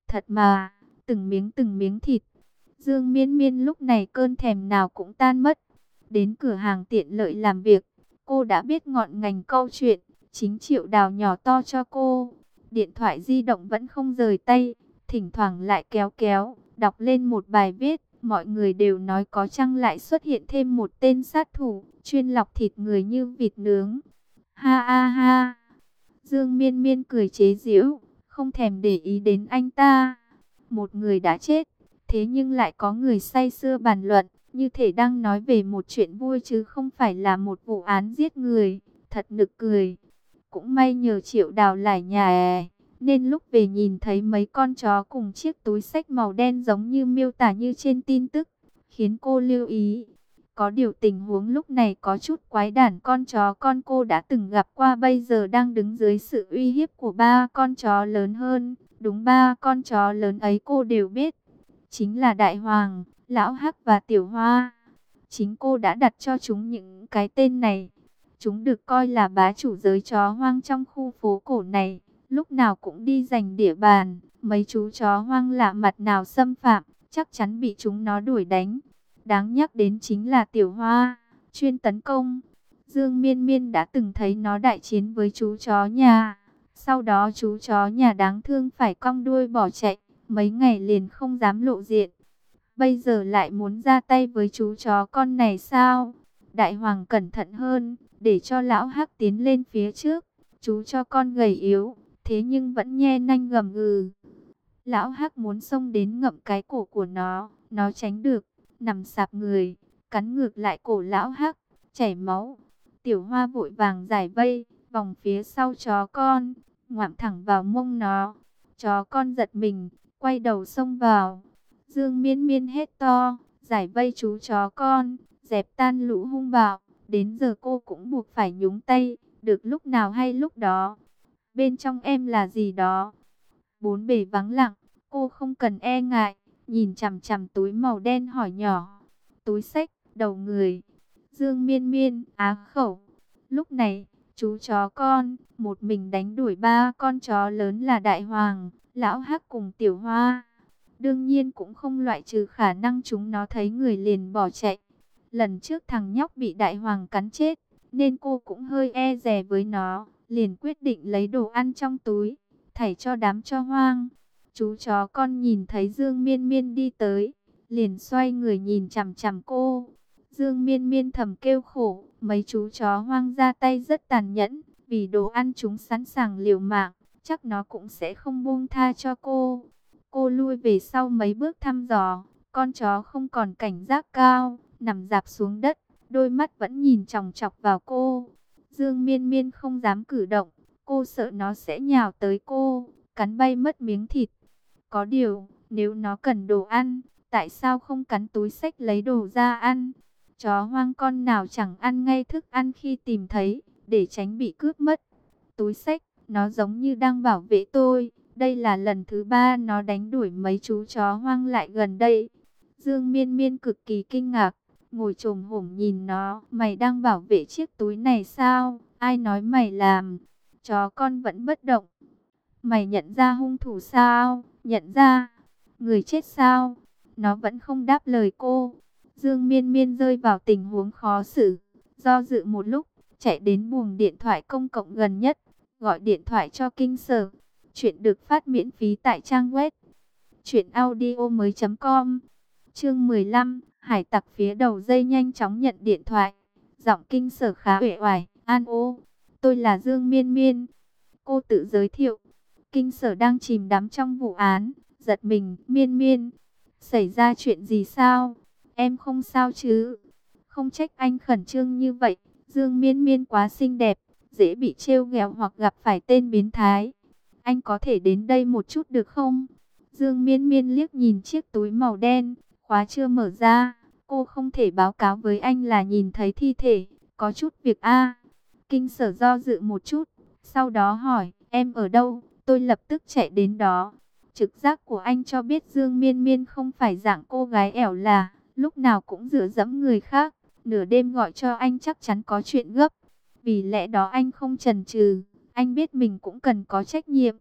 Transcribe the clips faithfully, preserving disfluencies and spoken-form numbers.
Thật mà, từng miếng từng miếng thịt. Dương Miên Miên lúc này cơn thèm nào cũng tan mất. Đến cửa hàng tiện lợi làm việc, cô đã biết ngọn ngành câu chuyện. Chính Triệu Đào nhỏ to cho cô. Điện thoại di động vẫn không rời tay, thỉnh thoảng lại kéo kéo, đọc lên một bài viết. Mọi người đều nói có chăng lại xuất hiện thêm một tên sát thủ, chuyên lọc thịt người như vịt nướng. Ha ha ha. Dương Miên Miên cười chế giễu, không thèm để ý đến anh ta. Một người đã chết, thế nhưng lại có người say sưa bàn luận, như thể đang nói về một chuyện vui chứ không phải là một vụ án giết người. Thật nực cười. Cũng may nhờ Triệu Đào lải nhà, nên lúc về nhìn thấy mấy con chó cùng chiếc túi xách màu đen giống như miêu tả như trên tin tức, khiến cô lưu ý. Có điều tình huống lúc này có chút quái đản, con chó con cô đã từng gặp qua bây giờ đang đứng dưới sự uy hiếp của ba con chó lớn hơn. Đúng, ba con chó lớn ấy cô đều biết. Chính là Đại Hoàng, Lão Hắc và Tiểu Hoa. Chính cô đã đặt cho chúng những cái tên này. Chúng được coi là bá chủ giới chó hoang trong khu phố cổ này, lúc nào cũng đi giành địa bàn. Mấy chú chó hoang lạ mặt nào xâm phạm, chắc chắn bị chúng nó đuổi đánh. Đáng nhắc đến chính là Tiểu Hoa, chuyên tấn công. Dương Miên Miên đã từng thấy nó đại chiến với chú chó nhà. Sau đó chú chó nhà đáng thương phải cong đuôi bỏ chạy, mấy ngày liền không dám lộ diện. Bây giờ lại muốn ra tay với chú chó con này sao? Đại Hoàng cẩn thận hơn, để cho Lão Hắc tiến lên phía trước. Chú cho con gầy yếu, thế nhưng vẫn nhe nanh gầm gừ. Lão Hắc muốn xông đến ngậm cái cổ của nó, nó tránh được, nằm sạp người, cắn ngược lại cổ Lão Hắc, chảy máu. Tiểu Hoa vội vàng giải vây, vòng phía sau chó con, ngoạm thẳng vào mông nó. Chó con giật mình, quay đầu xông vào. Dương Miên Miên hét to, giải vây chú chó con, dẹp tan lũ hung bạo. Đến giờ cô cũng buộc phải nhúng tay, được lúc nào hay lúc đó. Bên trong em là gì đó? Bốn bề vắng lặng, cô không cần e ngại, nhìn chằm chằm túi màu đen hỏi nhỏ. Túi xách, đầu người. Dương Miên Miên, á khẩu. Lúc này, chú chó con, một mình đánh đuổi ba con chó lớn là Đại Hoàng, Lão Hắc cùng Tiểu Hoa. Đương nhiên cũng không loại trừ khả năng chúng nó thấy người liền bỏ chạy. Lần trước thằng nhóc bị Đại Hoàng cắn chết, nên cô cũng hơi e dè với nó, liền quyết định lấy đồ ăn trong túi, thảy cho đám cho hoang. Chú chó con nhìn thấy Dương Miên Miên đi tới, liền xoay người nhìn chằm chằm cô. Dương Miên Miên thầm kêu khổ, mấy chú chó hoang ra tay rất tàn nhẫn, vì đồ ăn chúng sẵn sàng liều mạng, chắc nó cũng sẽ không buông tha cho cô. Cô lui về sau mấy bước thăm dò, con chó không còn cảnh giác cao, nằm rạp xuống đất, đôi mắt vẫn nhìn chòng chọc vào cô. Dương Miên Miên không dám cử động, cô sợ nó sẽ nhào tới cô, cắn bay mất miếng thịt. Có điều, nếu nó cần đồ ăn, tại sao không cắn túi xách lấy đồ ra ăn? Chó hoang con nào chẳng ăn ngay thức ăn khi tìm thấy, để tránh bị cướp mất. Túi xách, nó giống như đang bảo vệ tôi. Đây là lần thứ ba nó đánh đuổi mấy chú chó hoang lại gần đây. Dương Miên Miên cực kỳ kinh ngạc, ngồi chồm hổm nhìn nó. Mày đang bảo vệ chiếc túi này sao? Ai nói mày làm? Chó con vẫn bất động. Mày nhận ra hung thủ sao? Nhận ra. Người chết sao? Nó vẫn không đáp lời cô. Dương Miên Miên rơi vào tình huống khó xử. Do dự một lúc, chạy đến buồng điện thoại công cộng gần nhất, gọi điện thoại cho kinh sở. Chuyện được phát miễn phí tại trang web truyện audio mới chấm com. Chương mười lăm, hải tặc phía đầu dây nhanh chóng nhận điện thoại. Giọng kinh sở khá uể oải. An ô, tôi là Dương Miên Miên. Cô tự giới thiệu. Kinh sở đang chìm đắm trong vụ án, giật mình. Miên Miên, xảy ra chuyện gì sao? Em không sao chứ? Không trách anh khẩn trương như vậy. Dương Miên Miên quá xinh đẹp, dễ bị trêu ghẹo hoặc gặp phải tên biến thái. Anh có thể đến đây một chút được không? Dương Miên Miên liếc nhìn chiếc túi màu đen, khóa chưa mở ra. Cô không thể báo cáo với anh là nhìn thấy thi thể, có chút việc a. Kinh sở do dự một chút, sau đó hỏi, em ở đâu? Tôi lập tức chạy đến đó. Trực giác của anh cho biết Dương Miên Miên không phải dạng cô gái ẻo là, lúc nào cũng dựa dẫm người khác. Nửa đêm gọi cho anh chắc chắn có chuyện gấp. Vì lẽ đó anh không chần chừ, anh biết mình cũng cần có trách nhiệm.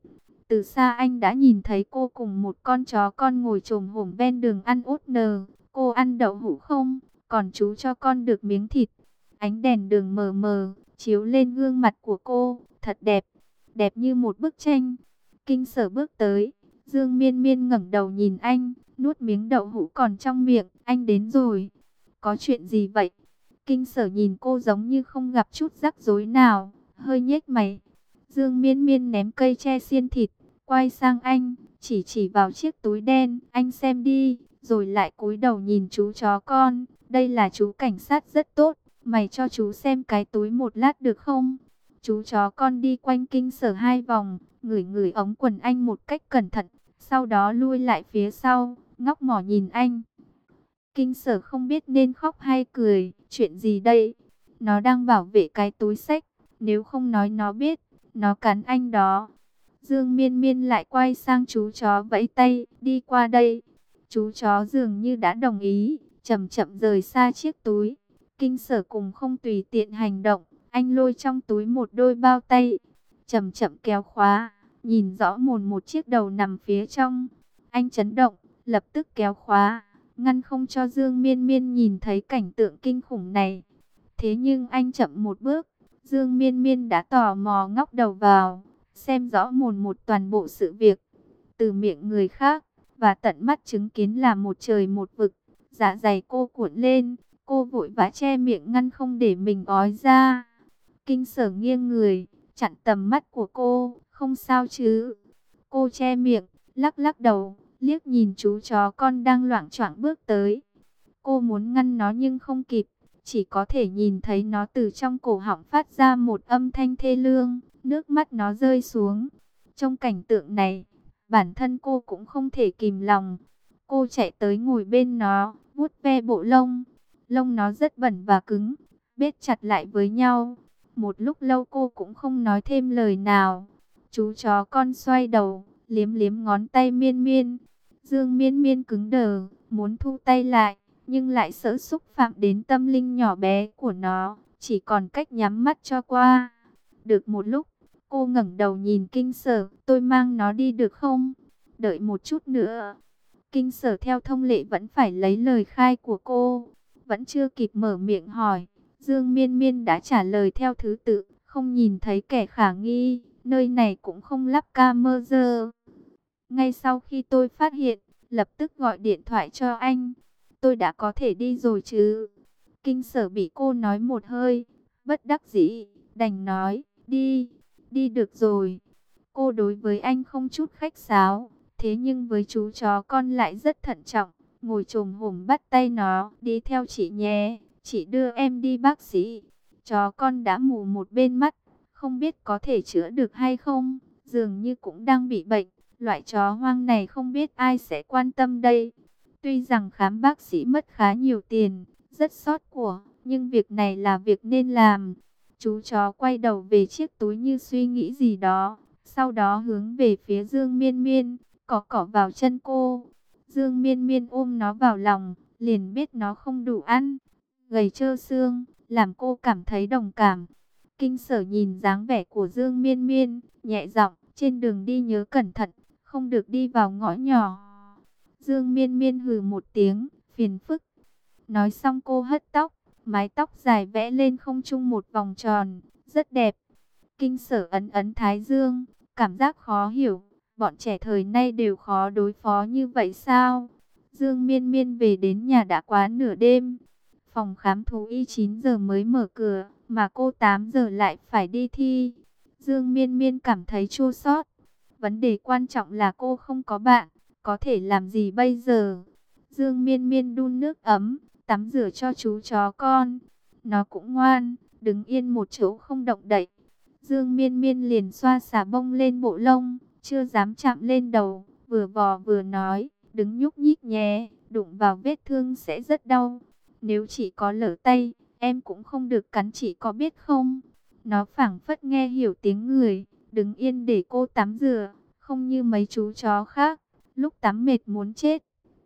Từ xa anh đã nhìn thấy cô cùng một con chó con ngồi chồm hổm ven đường ăn ốt nờ. Cô ăn đậu hũ không? Còn chú cho con được miếng thịt. Ánh đèn đường mờ mờ, chiếu lên gương mặt của cô, thật đẹp, đẹp như một bức tranh. Kinh Sở bước tới, Dương Miên Miên ngẩng đầu nhìn anh, nuốt miếng đậu hũ còn trong miệng. Anh đến rồi. Có chuyện gì vậy? Kinh Sở nhìn cô giống như không gặp chút rắc rối nào, hơi nhếch mày. Dương Miên Miên ném cây tre xiên thịt, quay sang anh, chỉ chỉ vào chiếc túi đen. Anh xem đi, rồi lại cúi đầu nhìn chú chó con. Đây là chú cảnh sát rất tốt, mày cho chú xem cái túi một lát được không? Chú chó con đi quanh Kinh Sở hai vòng, ngửi ngửi ống quần anh một cách cẩn thận, sau đó lui lại phía sau, ngóc mỏ nhìn anh. Kinh Sở không biết nên khóc hay cười. Chuyện gì đây? Nó đang bảo vệ cái túi xách. Nếu không nói nó biết, nó cắn anh đó. Dương Miên Miên lại quay sang chú chó vẫy tay, đi qua đây. Chú chó dường như đã đồng ý, chậm chậm rời xa chiếc túi. Kinh Sở cùng không tùy tiện hành động, anh lôi trong túi một đôi bao tay, chậm chậm kéo khóa, nhìn rõ mồn một chiếc đầu nằm phía trong. Anh chấn động, lập tức kéo khóa, ngăn không cho Dương Miên Miên nhìn thấy cảnh tượng kinh khủng này. Thế nhưng anh chậm một bước, Dương Miên Miên đã tò mò ngóc đầu vào, xem rõ mồn một toàn bộ sự việc. Từ miệng người khác, và tận mắt chứng kiến là một trời một vực. Dạ dày cô cuộn lên, cô vội vã che miệng ngăn không để mình ói ra. Kinh Sở nghiêng người, chặn tầm mắt của cô, không sao chứ? Cô che miệng, lắc lắc đầu, liếc nhìn chú chó con đang loạng choạng bước tới. Cô muốn ngăn nó nhưng không kịp, chỉ có thể nhìn thấy nó từ trong cổ họng phát ra một âm thanh thê lương, nước mắt nó rơi xuống. Trong cảnh tượng này, bản thân cô cũng không thể kìm lòng. Cô chạy tới ngồi bên nó, vuốt ve bộ lông. Lông nó rất bẩn và cứng, bết chặt lại với nhau. Một lúc lâu cô cũng không nói thêm lời nào. Chú chó con xoay đầu, liếm liếm ngón tay Miên Miên. Dương Miên Miên cứng đờ, muốn thu tay lại, nhưng lại sợ xúc phạm đến tâm linh nhỏ bé của nó, chỉ còn cách nhắm mắt cho qua. Được một lúc, cô ngẩng đầu nhìn Kinh Sở, tôi mang nó đi được không? Đợi một chút nữa. Kinh Sở theo thông lệ vẫn phải lấy lời khai của cô, vẫn chưa kịp mở miệng hỏi. Dương Miên Miên đã trả lời theo thứ tự, không nhìn thấy kẻ khả nghi, nơi này cũng không lắp camera. Ngay sau khi tôi phát hiện, lập tức gọi điện thoại cho anh. Tôi đã có thể đi rồi chứ? Kinh Sở bị cô nói một hơi, bất đắc dĩ, đành nói, đi, đi được rồi. Cô đối với anh không chút khách sáo, thế nhưng với chú chó con lại rất thận trọng, ngồi chồm hổm bắt tay nó, đi theo chị nhé, chị đưa em đi bác sĩ. Chó con đã mù một bên mắt, không biết có thể chữa được hay không, dường như cũng đang bị bệnh. Loại chó hoang này không biết ai sẽ quan tâm đây. Tuy rằng khám bác sĩ mất khá nhiều tiền, rất xót của, nhưng việc này là việc nên làm. Chú chó quay đầu về chiếc túi như suy nghĩ gì đó, sau đó hướng về phía Dương Miên Miên, cọ cọ vào chân cô. Dương Miên Miên ôm nó vào lòng, liền biết nó không đủ ăn, gầy trơ xương, làm cô cảm thấy đồng cảm. Kinh Sở nhìn dáng vẻ của Dương Miên Miên, nhẹ giọng, trên đường đi nhớ cẩn thận, không được đi vào ngõ nhỏ. Dương Miên Miên hừ một tiếng, phiền phức. Nói xong cô hất tóc, mái tóc dài vẽ lên không trung một vòng tròn, rất đẹp. Kinh Sở ấn ấn thái dương, cảm giác khó hiểu, bọn trẻ thời nay đều khó đối phó như vậy sao? Dương Miên Miên về đến nhà đã quá nửa đêm. Phòng khám thú y chín giờ mới mở cửa, mà cô tám giờ lại phải đi thi. Dương Miên Miên cảm thấy chua xót. Vấn đề quan trọng là cô không có bạn, có thể làm gì bây giờ? Dương Miên Miên đun nước ấm, tắm rửa cho chú chó con. Nó cũng ngoan, đứng yên một chỗ không động đậy. Dương Miên Miên liền xoa xà bông lên bộ lông, chưa dám chạm lên đầu, vừa vò vừa nói, đừng nhúc nhích nhé, đụng vào vết thương sẽ rất đau. Nếu chị có lỡ tay, em cũng không được cắn, chị có biết không? Nó phảng phất nghe hiểu tiếng người, đứng yên để cô tắm rửa, không như mấy chú chó khác, lúc tắm mệt muốn chết.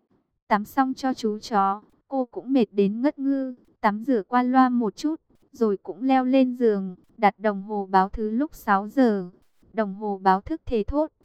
Tắm xong cho chú chó, cô cũng mệt đến ngất ngư, tắm rửa qua loa một chút, rồi cũng leo lên giường, đặt đồng hồ báo thứ lúc sáu giờ. Đồng hồ báo thức thề thốt,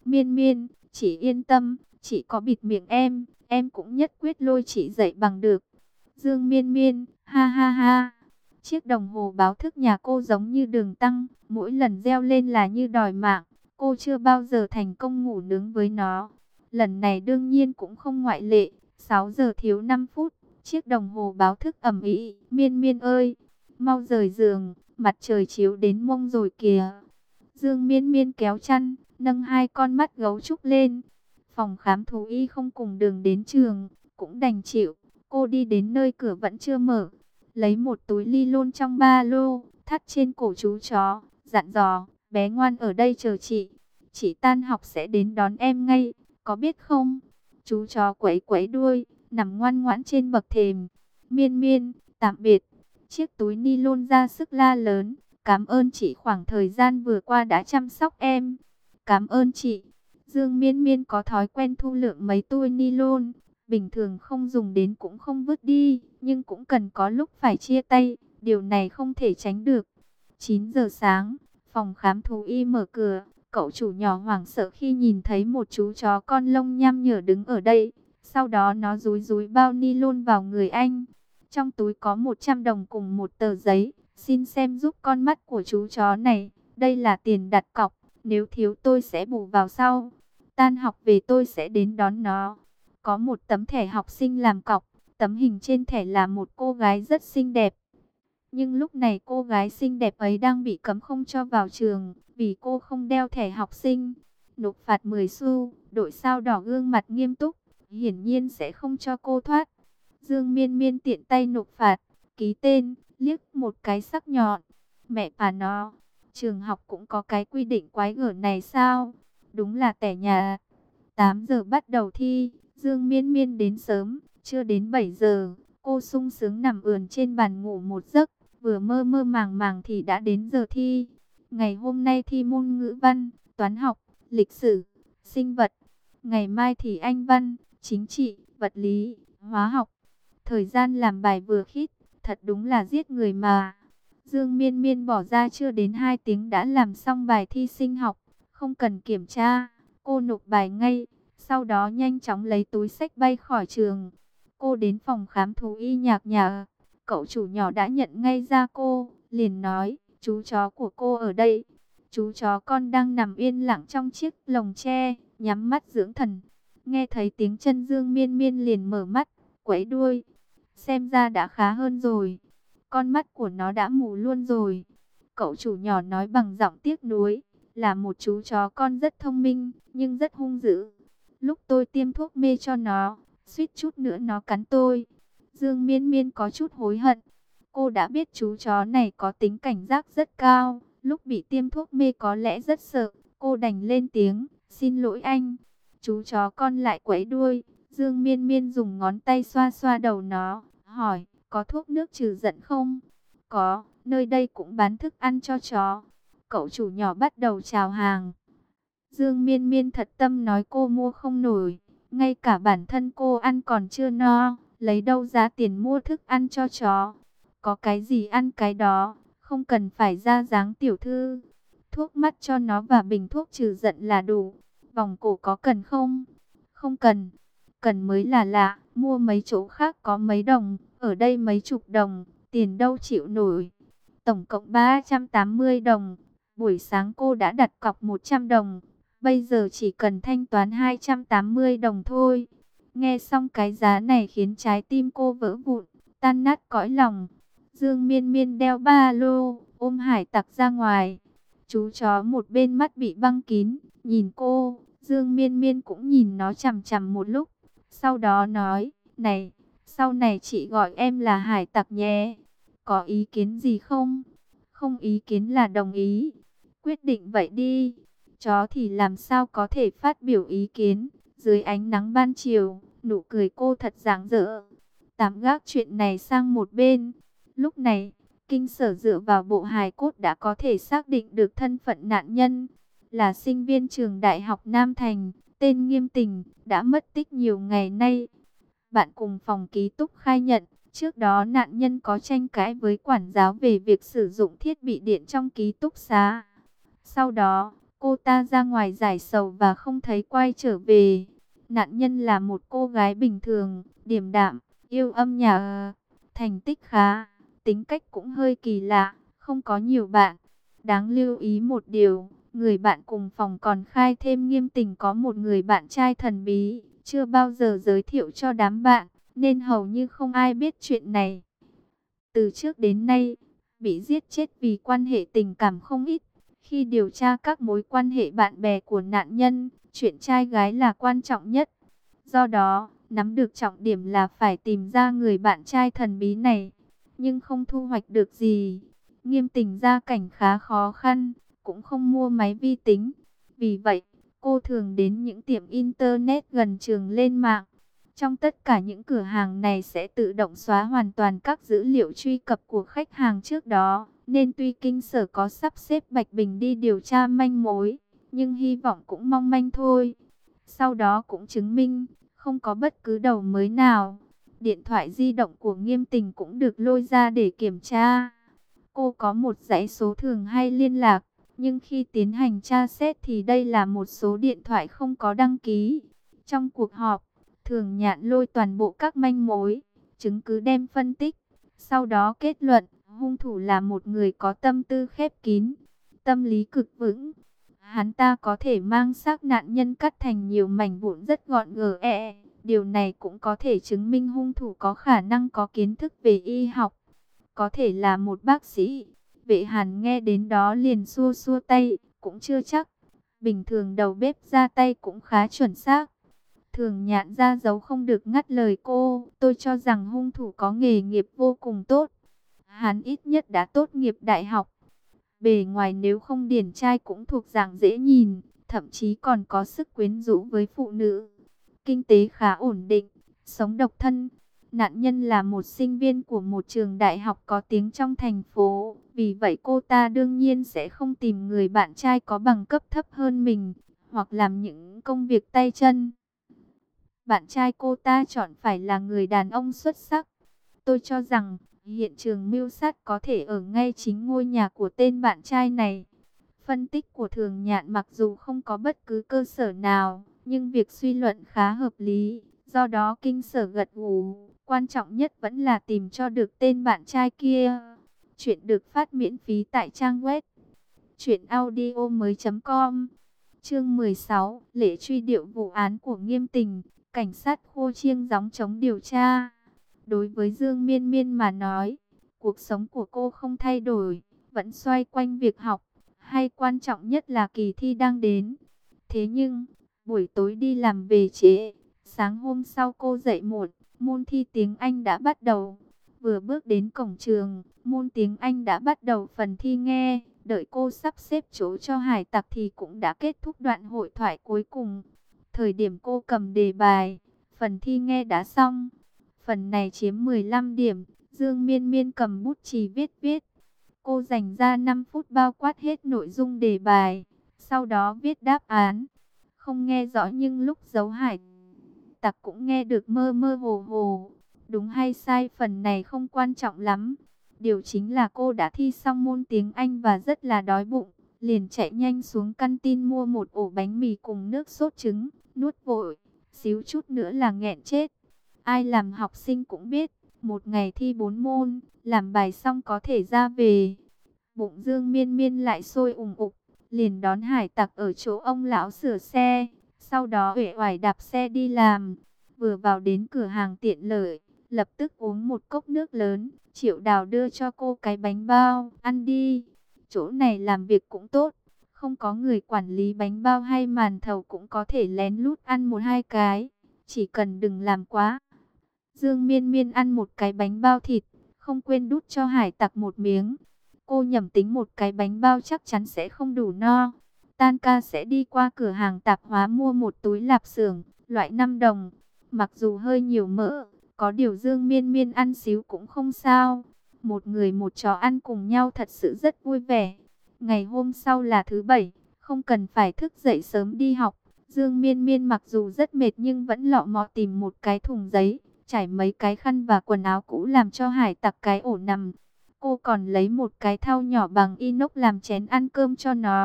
Miên miên, chị yên tâm, chị có bịt miệng em, em cũng nhất quyết lôi chị dậy bằng được. Dương Miên Miên, ha ha ha. Chiếc đồng hồ báo thức nhà cô giống như đường tăng, mỗi lần reo lên là như đòi mạng. Cô chưa bao giờ thành công ngủ nướng với nó. Lần này đương nhiên cũng không ngoại lệ. sáu giờ thiếu năm phút, chiếc đồng hồ báo thức ầm ĩ, Miên Miên ơi, mau rời giường, mặt trời chiếu đến mông rồi kìa. Dương Miên Miên kéo chăn, nâng hai con mắt gấu trúc lên. Phòng khám thú y không cùng đường đến trường, cũng đành chịu. Cô đi đến nơi cửa vẫn chưa mở, lấy một túi ly lôn trong ba lô, thắt trên cổ chú chó, dặn dò, bé ngoan ở đây chờ chị. Chị tan học sẽ đến đón em ngay, có biết không? Chú chó quẫy quẫy đuôi, nằm ngoan ngoãn trên bậc thềm. Miên Miên, tạm biệt. Chiếc túi ni lôn ra sức la lớn, cảm ơn chị khoảng thời gian vừa qua đã chăm sóc em. Cảm ơn chị. Dương Miên Miên có thói quen thu lượng mấy túi ni lôn, bình thường không dùng đến cũng không vứt đi, nhưng cũng cần có lúc phải chia tay, điều này không thể tránh được. chín giờ sáng, phòng khám thú y mở cửa, cậu chủ nhỏ hoảng sợ khi nhìn thấy một chú chó con lông nham nhở đứng ở đây. Sau đó nó dúi dúi bao ni lôn vào người anh. Trong túi có một trăm đồng cùng một tờ giấy, xin xem giúp con mắt của chú chó này, đây là tiền đặt cọc, nếu thiếu tôi sẽ bù vào sau. Tan học về tôi sẽ đến đón nó. Có một tấm thẻ học sinh làm cọc, tấm hình trên thẻ là một cô gái rất xinh đẹp. Nhưng lúc này cô gái xinh đẹp ấy đang bị cấm không cho vào trường, vì cô không đeo thẻ học sinh. Nộp phạt mười xu, đội sao đỏ gương mặt nghiêm túc, hiển nhiên sẽ không cho cô thoát. Dương Miên Miên tiện tay nộp phạt, ký tên, liếc một cái sắc nhọn. Mẹ bà nó, trường học cũng có cái quy định quái gở này sao? Đúng là tẻ nhà. tám giờ bắt đầu thi, Dương Miên Miên đến sớm, chưa đến bảy giờ. Cô sung sướng nằm ườn trên bàn ngủ một giấc, vừa mơ mơ màng màng thì đã đến giờ thi. Ngày hôm nay thi môn ngữ văn, toán học, lịch sử, sinh vật. Ngày mai thì Anh văn, chính trị, vật lý, hóa học. Thời gian làm bài vừa khít, thật đúng là giết người mà. Dương Miên Miên bỏ ra chưa đến hai tiếng đã làm xong bài thi sinh học, không cần kiểm tra. Cô nộp bài ngay, sau đó nhanh chóng lấy túi xách bay khỏi trường. Cô đến phòng khám thú y nhạc nhà. Cậu chủ nhỏ đã nhận ngay ra cô, liền nói, chú chó của cô ở đây. Chú chó con đang nằm yên lặng trong chiếc lồng tre, nhắm mắt dưỡng thần. Nghe thấy tiếng chân Dương Miên Miên liền mở mắt, quẫy đuôi. Xem ra đã khá hơn rồi. Con mắt của nó đã mù luôn rồi. Cậu chủ nhỏ nói bằng giọng tiếc nuối, là một chú chó con rất thông minh, nhưng rất hung dữ. Lúc tôi tiêm thuốc mê cho nó, suýt chút nữa nó cắn tôi. Dương Miên Miên có chút hối hận. Cô đã biết chú chó này có tính cảnh giác rất cao. Lúc bị tiêm thuốc mê có lẽ rất sợ. Cô đành lên tiếng, xin lỗi anh. Chú chó con lại quẫy đuôi. Dương Miên Miên dùng ngón tay xoa xoa đầu nó, hỏi, có thuốc nước trừ giận không? Có, nơi đây cũng bán thức ăn cho chó. Cậu chủ nhỏ bắt đầu chào hàng. Dương Miên Miên thật tâm nói cô mua không nổi. Ngay cả bản thân cô ăn còn chưa no, lấy đâu ra tiền mua thức ăn cho chó. Có cái gì ăn cái đó, không cần phải ra dáng tiểu thư. Thuốc mắt cho nó và bình thuốc trừ giận là đủ. Vòng cổ có cần không? Không cần. Cần mới là lạ, mua mấy chỗ khác có mấy đồng, ở đây mấy chục đồng, tiền đâu chịu nổi. Tổng cộng ba trăm tám mươi đồng. Buổi sáng cô đã đặt cọc một trăm đồng, bây giờ chỉ cần thanh toán hai trăm tám mươi đồng thôi. Nghe xong cái giá này khiến trái tim cô vỡ vụn, tan nát cõi lòng. Dương Miên Miên đeo ba lô, ôm hải tặc ra ngoài. Chú chó một bên mắt bị băng kín, nhìn cô, Dương Miên Miên cũng nhìn nó chằm chằm một lúc. Sau đó nói, này, sau này chị gọi em là hải tặc nhé. Có ý kiến gì không? Không ý kiến là đồng ý. Quyết định vậy đi. Chó thì làm sao có thể phát biểu ý kiến. Dưới ánh nắng ban chiều, nụ cười cô thật rạng rỡ. Tạm gác chuyện này sang một bên. Lúc này, Kinh Sở dựa vào bộ hài cốt đã có thể xác định được thân phận nạn nhân. Là sinh viên trường Đại học Nam Thành, tên Nghiêm Tình, đã mất tích nhiều ngày nay. Bạn cùng phòng ký túc khai nhận, trước đó nạn nhân có tranh cãi với quản giáo về việc sử dụng thiết bị điện trong ký túc xá. Sau đó, Cô ta ra ngoài giải sầu và không thấy quay trở về. Nạn nhân là một cô gái bình thường, điềm đạm, yêu âm nhạc, thành tích khá, tính cách cũng hơi kỳ lạ, không có nhiều bạn. Đáng lưu ý một điều, người bạn cùng phòng còn khai thêm Nghiêm Tình có một người bạn trai thần bí, chưa bao giờ giới thiệu cho đám bạn, nên hầu như không ai biết chuyện này. Từ trước đến nay, bị giết chết vì quan hệ tình cảm không ít. Khi điều tra các mối quan hệ bạn bè của nạn nhân, chuyện trai gái là quan trọng nhất. Do đó, nắm được trọng điểm là phải tìm ra người bạn trai thần bí này, nhưng không thu hoạch được gì. Nghiêm Tình gia cảnh khá khó khăn, cũng không mua máy vi tính. Vì vậy, cô thường đến những tiệm internet gần trường lên mạng. Trong tất cả những cửa hàng này sẽ tự động xóa hoàn toàn các dữ liệu truy cập của khách hàng trước đó. Nên tuy kinh sở có sắp xếp Bạch Bình đi điều tra manh mối, nhưng hy vọng cũng mong manh thôi. Sau đó cũng chứng minh, không có bất cứ đầu mới nào. Điện thoại di động của Nghiêm Tình cũng được lôi ra để kiểm tra. Cô có một dãy số thường hay liên lạc, nhưng khi tiến hành tra xét thì đây là một số điện thoại không có đăng ký. Trong cuộc họp, Thường Nhạn lôi toàn bộ các manh mối, chứng cứ đem phân tích. Sau đó kết luận, hung thủ là một người có tâm tư khép kín, tâm lý cực vững. Hắn ta có thể mang xác nạn nhân cắt thành nhiều mảnh vụn rất gọn gẽ. Điều này cũng có thể chứng minh hung thủ có khả năng có kiến thức về y học, có thể là một bác sĩ. Vệ Hàn nghe đến đó liền xua xua tay, cũng chưa chắc. Bình thường đầu bếp ra tay cũng khá chuẩn xác. Thường Nhạn ra dấu không được ngắt lời cô. Tôi cho rằng hung thủ có nghề nghiệp vô cùng tốt. Hắn ít nhất đã tốt nghiệp đại học. Bề ngoài nếu không điển trai cũng thuộc dạng dễ nhìn, thậm chí còn có sức quyến rũ với phụ nữ. Kinh tế khá ổn định, sống độc thân. Nạn nhân là một sinh viên của một trường đại học có tiếng trong thành phố. Vì vậy cô ta đương nhiên sẽ không tìm người bạn trai có bằng cấp thấp hơn mình, hoặc làm những công việc tay chân. Bạn trai cô ta chọn phải là người đàn ông xuất sắc. Tôi cho rằng hiện trường mưu sát có thể ở ngay chính ngôi nhà của tên bạn trai này. Phân tích của Thường Nhạn mặc dù không có bất cứ cơ sở nào, nhưng việc suy luận khá hợp lý. Do đó kinh sở gật gù, quan trọng nhất vẫn là tìm cho được tên bạn trai kia. Chuyện được phát miễn phí tại trang web truyện audio mới chấm com. Chương mười sáu, lễ truy điệu vụ án của Nghiêm Tình, cảnh sát Khô Chiêng gióng chống điều tra. Đối với Dương Miên Miên mà nói, cuộc sống của cô không thay đổi, vẫn xoay quanh việc học, hay quan trọng nhất là kỳ thi đang đến. Thế nhưng, buổi tối đi làm về trễ, sáng hôm sau cô dậy muộn, môn thi tiếng Anh đã bắt đầu. Vừa bước đến cổng trường, môn tiếng Anh đã bắt đầu phần thi nghe, đợi cô sắp xếp chỗ cho hải tặc thì cũng đã kết thúc đoạn hội thoại cuối cùng. Thời điểm cô cầm đề bài, phần thi nghe đã xong. Phần này chiếm mười lăm điểm, Dương Miên Miên cầm bút chì viết viết. Cô dành ra năm phút bao quát hết nội dung đề bài, sau đó viết đáp án. Không nghe rõ nhưng lúc giấu hải tặc cũng nghe được mơ mơ hồ hồ. Đúng hay sai phần này không quan trọng lắm. Điều chính là cô đã thi xong môn tiếng Anh và rất là đói bụng. Liền chạy nhanh xuống căn tin mua một ổ bánh mì cùng nước sốt trứng, nuốt vội, xíu chút nữa là nghẹn chết. Ai làm học sinh cũng biết, một ngày thi bốn môn, làm bài xong có thể ra về. Bụng Dương Miên Miên lại sôi ùng ục, liền đón hải tặc ở chỗ ông lão sửa xe, sau đó uể oải đạp xe đi làm. Vừa vào đến cửa hàng tiện lợi, lập tức uống một cốc nước lớn. Triệu Đào đưa cho cô cái bánh bao, ăn đi. Chỗ này làm việc cũng tốt, không có người quản lý bánh bao hay màn thầu cũng có thể lén lút ăn một hai cái, chỉ cần đừng làm quá. Dương Miên Miên ăn một cái bánh bao thịt, không quên đút cho hải tặc một miếng. Cô nhẩm tính một cái bánh bao chắc chắn sẽ không đủ no. Tan ca sẽ đi qua cửa hàng tạp hóa mua một túi lạp xưởng, loại năm đồng. Mặc dù hơi nhiều mỡ, có điều Dương Miên Miên ăn xíu cũng không sao. Một người một chó ăn cùng nhau thật sự rất vui vẻ. Ngày hôm sau là thứ bảy, không cần phải thức dậy sớm đi học. Dương Miên Miên mặc dù rất mệt nhưng vẫn lọ mọ tìm một cái thùng giấy, trải mấy cái khăn và quần áo cũ làm cho hải tặc cái ổ nằm. Cô còn lấy một cái thau nhỏ bằng inox làm chén ăn cơm cho nó.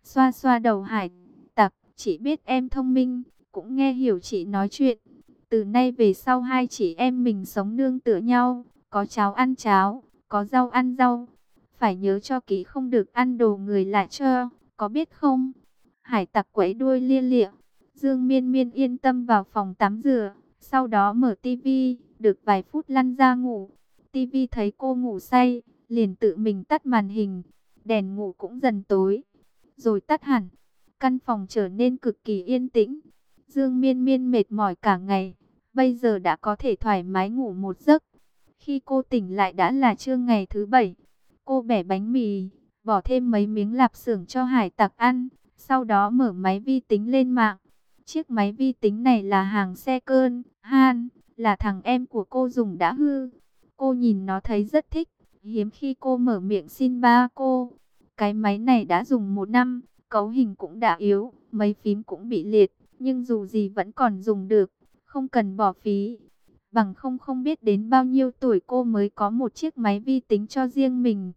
xoa xoa đầu hải tặc, chị biết em thông minh, cũng nghe hiểu chị nói chuyện. Từ nay về sau hai chị em mình sống nương tựa nhau, có cháo ăn cháo, có rau ăn rau. Phải nhớ cho kỹ không được ăn đồ người lạ cho, có biết không? Hải tặc quẫy đuôi lia lịa. Dương Miên Miên yên tâm vào phòng tắm rửa, sau đó mở tivi, được vài phút lăn ra ngủ. Tivi thấy cô ngủ say, liền tự mình tắt màn hình, đèn ngủ cũng dần tối, rồi tắt hẳn. Căn phòng trở nên cực kỳ yên tĩnh. Dương Miên Miên mệt mỏi cả ngày, bây giờ đã có thể thoải mái ngủ một giấc. Khi cô tỉnh lại đã là trưa ngày thứ bảy. Cô bẻ bánh mì, bỏ thêm mấy miếng lạp xưởng cho hải tặc ăn, sau đó mở máy vi tính lên mạng. Chiếc máy vi tính này là hàng xe cơn, Han, là thằng em của cô dùng đã hư. Cô nhìn nó thấy rất thích, hiếm khi cô mở miệng xin ba cô. Cái máy này đã dùng một năm, cấu hình cũng đã yếu, mấy phím cũng bị liệt, nhưng dù gì vẫn còn dùng được, không cần bỏ phí. Bằng không không biết đến bao nhiêu tuổi cô mới có một chiếc máy vi tính cho riêng mình.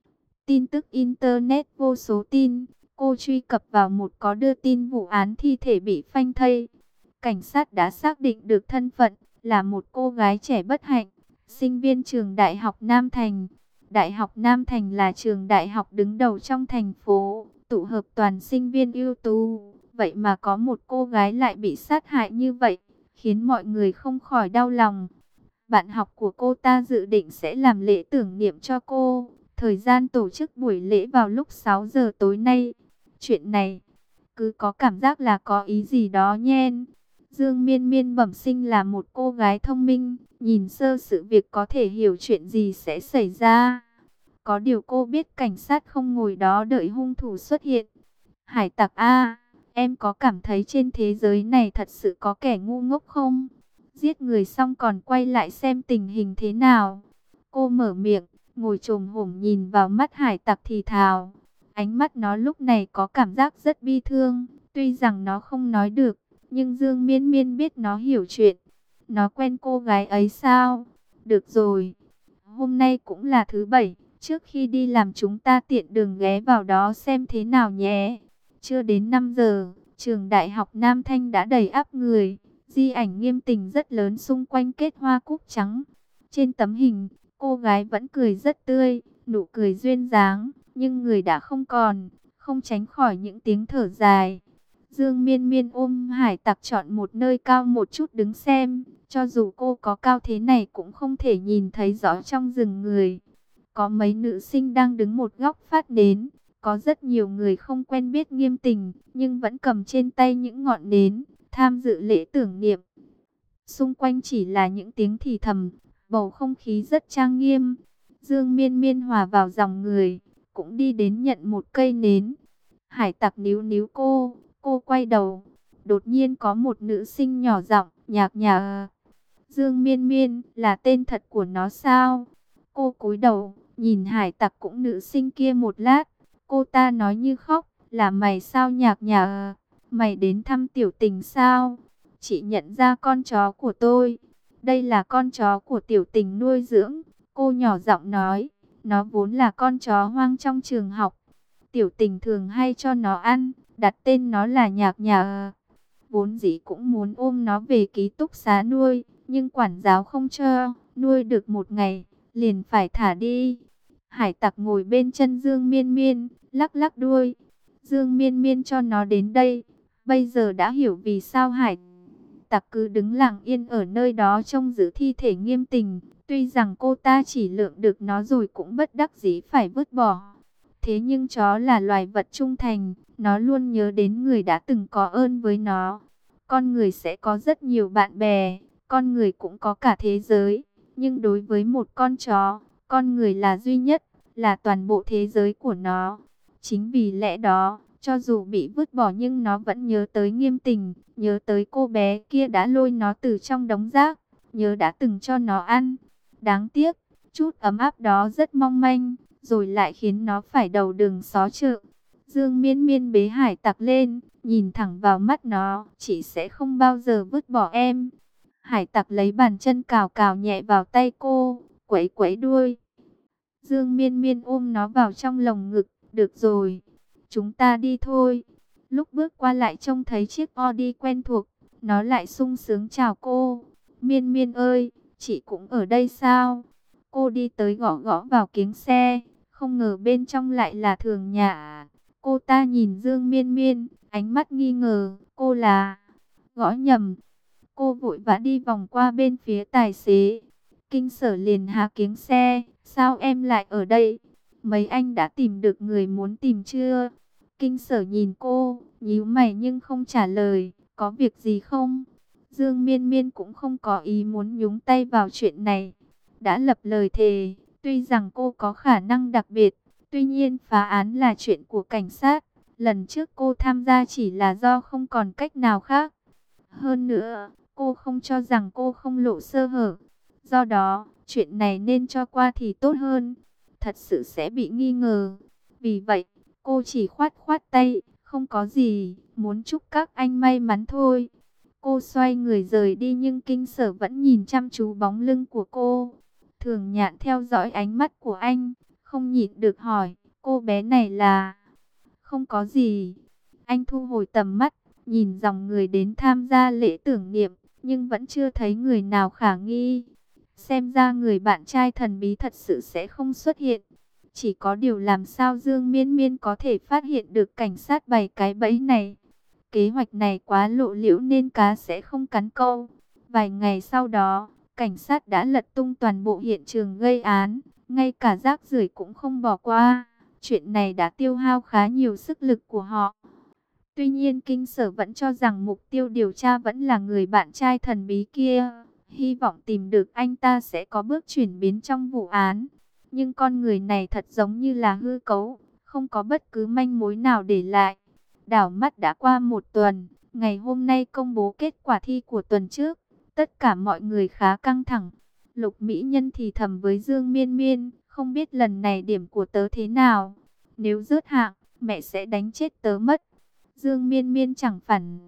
Tin tức Internet vô số tin, cô truy cập vào một có đưa tin vụ án thi thể bị phanh thây. Cảnh sát đã xác định được thân phận, là một cô gái trẻ bất hạnh, sinh viên trường Đại học Nam Thành. Đại học Nam Thành là trường đại học đứng đầu trong thành phố, tụ hợp toàn sinh viên ưu tú. Vậy mà có một cô gái lại bị sát hại như vậy, khiến mọi người không khỏi đau lòng. Bạn học của cô ta dự định sẽ làm lễ tưởng niệm cho cô. Thời gian tổ chức buổi lễ vào lúc sáu giờ tối nay. Chuyện này, cứ có cảm giác là có ý gì đó nhen. Dương Miên Miên bẩm sinh là một cô gái thông minh, nhìn sơ sự việc có thể hiểu chuyện gì sẽ xảy ra. Có điều cô biết cảnh sát không ngồi đó đợi hung thủ xuất hiện. Hải tặc A, em có cảm thấy trên thế giới này thật sự có kẻ ngu ngốc không? Giết người xong còn quay lại xem tình hình thế nào. Cô mở miệng, ngồi chồm hổm nhìn vào mắt hải tặc thì thào. Ánh mắt nó lúc này có cảm giác rất bi thương. Tuy rằng nó không nói được, nhưng Dương Miên Miên biết nó hiểu chuyện. Nó quen cô gái ấy sao? Được rồi, hôm nay cũng là thứ bảy. Trước khi đi làm chúng ta tiện đường ghé vào đó xem thế nào nhé. Chưa đến năm giờ, trường Đại học Nam Thanh đã đầy ắp người. Di ảnh nghiêm tình rất lớn xung quanh kết hoa cúc trắng. Trên tấm hình, cô gái vẫn cười rất tươi, nụ cười duyên dáng, nhưng người đã không còn, không tránh khỏi những tiếng thở dài. Dương Miên Miên ôm hải tặc chọn một nơi cao một chút đứng xem, cho dù cô có cao thế này cũng không thể nhìn thấy rõ trong rừng người. Có mấy nữ sinh đang đứng một góc phát nến, có rất nhiều người không quen biết nghiêm tình, nhưng vẫn cầm trên tay những ngọn nến, tham dự lễ tưởng niệm. Xung quanh chỉ là những tiếng thì thầm, bầu không khí rất trang nghiêm. Dương Miên Miên hòa vào dòng người, cũng đi đến nhận một cây nến. Hải tặc níu níu cô, cô quay đầu. Đột nhiên có một nữ sinh nhỏ giọng, nhạc nhạc. Dương Miên Miên là tên thật của nó sao? Cô cúi đầu, nhìn hải tặc cũng nữ sinh kia một lát. Cô ta nói như khóc, là mày sao nhạc nhạc? Mày đến thăm tiểu tình sao? Chị nhận ra con chó của tôi. Đây là con chó của tiểu tình nuôi dưỡng. Cô nhỏ giọng nói, nó vốn là con chó hoang trong trường học. Tiểu tình thường hay cho nó ăn, đặt tên nó là nhạc nhạc. Vốn dĩ cũng muốn ôm nó về ký túc xá nuôi, nhưng quản giáo không cho, nuôi được một ngày, liền phải thả đi. Hải tặc ngồi bên chân Dương Miên Miên, lắc lắc đuôi. Dương Miên Miên cho nó đến đây, bây giờ đã hiểu vì sao hải tặc cứ đứng lặng yên ở nơi đó trông giữ thi thể nghiêm tình. Tuy rằng cô ta chỉ lượng được nó rồi cũng bất đắc dĩ phải vứt bỏ. Thế nhưng chó là loài vật trung thành, nó luôn nhớ đến người đã từng có ơn với nó. Con người sẽ có rất nhiều bạn bè, con người cũng có cả thế giới. Nhưng đối với một con chó, con người là duy nhất, là toàn bộ thế giới của nó. Chính vì lẽ đó, cho dù bị vứt bỏ nhưng nó vẫn nhớ tới nghiêm tình, nhớ tới cô bé kia đã lôi nó từ trong đống rác, nhớ đã từng cho nó ăn. Đáng tiếc, chút ấm áp đó rất mong manh, rồi lại khiến nó phải đầu đường xó chợ. Dương Miên Miên bế hải tặc lên, nhìn thẳng vào mắt nó, chị sẽ không bao giờ vứt bỏ em. Hải tặc lấy bàn chân cào cào nhẹ vào tay cô, quẫy quẫy đuôi. Dương Miên Miên ôm nó vào trong lồng ngực, được rồi. chúng ta đi thôi. Lúc bước qua lại trông thấy chiếc Audi quen thuộc, nó lại sung sướng chào cô. Miên Miên ơi, chị cũng ở đây sao? Cô đi tới gõ gõ vào kiếng xe, không ngờ bên trong lại là Thường Nhã. Cô ta nhìn Dương Miên Miên, ánh mắt nghi ngờ, cô là... Gõ nhầm. Cô vội vã đi vòng qua bên phía tài xế. Kinh Sở liền há kiếng xe, sao em lại ở đây? Mấy anh đã tìm được người muốn tìm chưa? Kinh Sở nhìn cô, nhíu mày nhưng không trả lời, có việc gì không? Dương Miên Miên cũng không có ý muốn nhúng tay vào chuyện này. Đã lập lời thề, tuy rằng cô có khả năng đặc biệt, tuy nhiên phá án là chuyện của cảnh sát. Lần trước cô tham gia chỉ là do không còn cách nào khác. Hơn nữa, cô không cho rằng cô không lộ sơ hở. Do đó, chuyện này nên cho qua thì tốt hơn. Thật sự sẽ bị nghi ngờ. Vì vậy, cô chỉ khoát khoát tay, không có gì, muốn chúc các anh may mắn thôi. Cô xoay người rời đi nhưng Kinh Sở vẫn nhìn chăm chú bóng lưng của cô. Thường Nhạn theo dõi ánh mắt của anh, không nhịn được hỏi, cô bé này là... Không có gì. Anh thu hồi tầm mắt, nhìn dòng người đến tham gia lễ tưởng niệm, nhưng vẫn chưa thấy người nào khả nghi. Xem ra người bạn trai thần bí thật sự sẽ không xuất hiện. Chỉ có điều làm sao Dương Miên Miên có thể phát hiện được cảnh sát bày cái bẫy này. Kế hoạch này quá lộ liễu nên cá sẽ không cắn câu. Vài ngày sau đó, cảnh sát đã lật tung toàn bộ hiện trường gây án, ngay cả rác rưởi cũng không bỏ qua. Chuyện này đã tiêu hao khá nhiều sức lực của họ. Tuy nhiên Kinh Sở vẫn cho rằng mục tiêu điều tra vẫn là người bạn trai thần bí kia. Hy vọng tìm được anh ta sẽ có bước chuyển biến trong vụ án. Nhưng con người này thật giống như là hư cấu, không có bất cứ manh mối nào để lại. Đảo mắt đã qua một tuần, ngày hôm nay công bố kết quả thi của tuần trước. Tất cả mọi người khá căng thẳng. Lục Mỹ Nhân thì thầm với Dương Miên Miên, không biết lần này điểm của tớ thế nào. Nếu rớt hạng, mẹ sẽ đánh chết tớ mất. Dương Miên Miên chẳng phản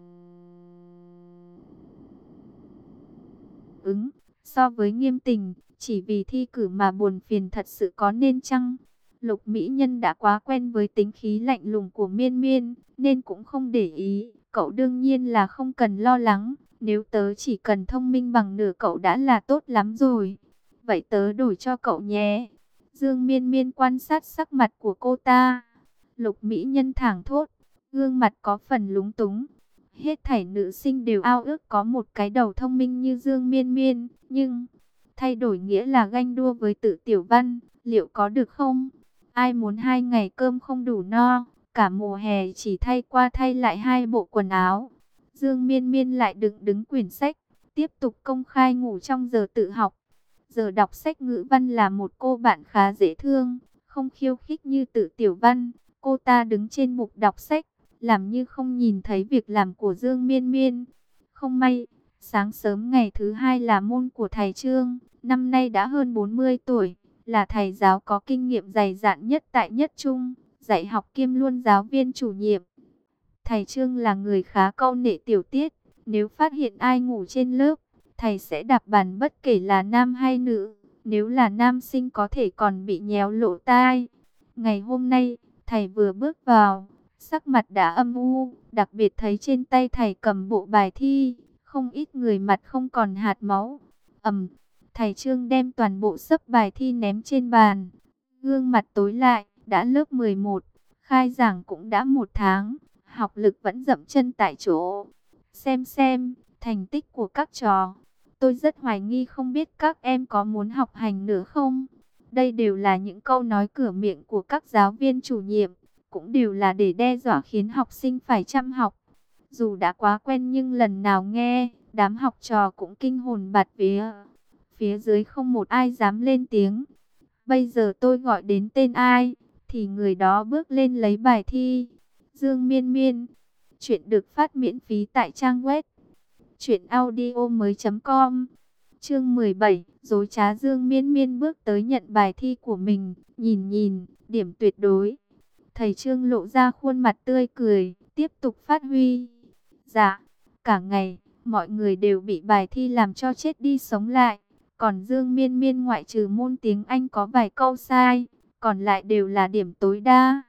ứng. So với Nghiêm Tình, chỉ vì thi cử mà buồn phiền thật sự có nên chăng? Lục Mỹ Nhân đã quá quen với tính khí lạnh lùng của Miên Miên, nên cũng không để ý. Cậu đương nhiên là không cần lo lắng. Nếu tớ chỉ cần thông minh bằng nửa cậu đã là tốt lắm rồi. Vậy tớ đổi cho cậu nhé. Dương Miên Miên quan sát sắc mặt của cô ta. Lục Mỹ Nhân thảng thốt, gương mặt có phần lúng túng. Hết thảy nữ sinh đều ao ước có một cái đầu thông minh như Dương Miên Miên. Nhưng, thay đổi nghĩa là ganh đua với Tự Tiểu Văn, liệu có được không? Ai muốn hai ngày cơm không đủ no, cả mùa hè chỉ thay qua thay lại hai bộ quần áo. Dương Miên Miên lại đứng đứng quyển sách, tiếp tục công khai ngủ trong giờ tự học. Giờ đọc sách ngữ văn là một cô bạn khá dễ thương, không khiêu khích như Tự Tiểu Văn. Cô ta đứng trên bục đọc sách, làm như không nhìn thấy việc làm của Dương Miên Miên. Không may, sáng sớm ngày thứ hai là môn của thầy Trương, năm nay đã hơn bốn mươi tuổi, là thầy giáo có kinh nghiệm dày dạn nhất tại Nhất Trung, dạy học kiêm luôn giáo viên chủ nhiệm. Thầy Trương là người khá câu nệ tiểu tiết, nếu phát hiện ai ngủ trên lớp, thầy sẽ đạp bàn bất kể là nam hay nữ, nếu là nam sinh có thể còn bị nhéo lỗ tai. Ngày hôm nay, thầy vừa bước vào, sắc mặt đã âm u, đặc biệt thấy trên tay thầy cầm bộ bài thi, không ít người mặt không còn hạt máu. Ầm, thầy Trương đem toàn bộ xấp bài thi ném trên bàn, gương mặt tối lại, đã lớp mười một, khai giảng cũng đã một tháng, học lực vẫn dậm chân tại chỗ. Xem xem, thành tích của các trò, tôi rất hoài nghi không biết các em có muốn học hành nữa không? Đây đều là những câu nói cửa miệng của các giáo viên chủ nhiệm, cũng đều là để đe dọa khiến học sinh phải chăm học. Dù đã quá quen nhưng lần nào nghe, đám học trò cũng kinh hồn bạt vía. Phía dưới không một ai dám lên tiếng. Bây giờ tôi gọi đến tên ai, thì người đó bước lên lấy bài thi. Dương Miên Miên. Chuyện được phát miễn phí tại trang web truyện audio mới chấm com. Chương mười bảy, dối trá. Dương Miên Miên bước tới nhận bài thi của mình, nhìn nhìn, điểm tuyệt đối. Thầy Trương lộ ra khuôn mặt tươi cười, tiếp tục phát huy. Dạ, cả ngày, mọi người đều bị bài thi làm cho chết đi sống lại. Còn Dương Miên Miên ngoại trừ môn tiếng Anh có vài câu sai, còn lại đều là điểm tối đa.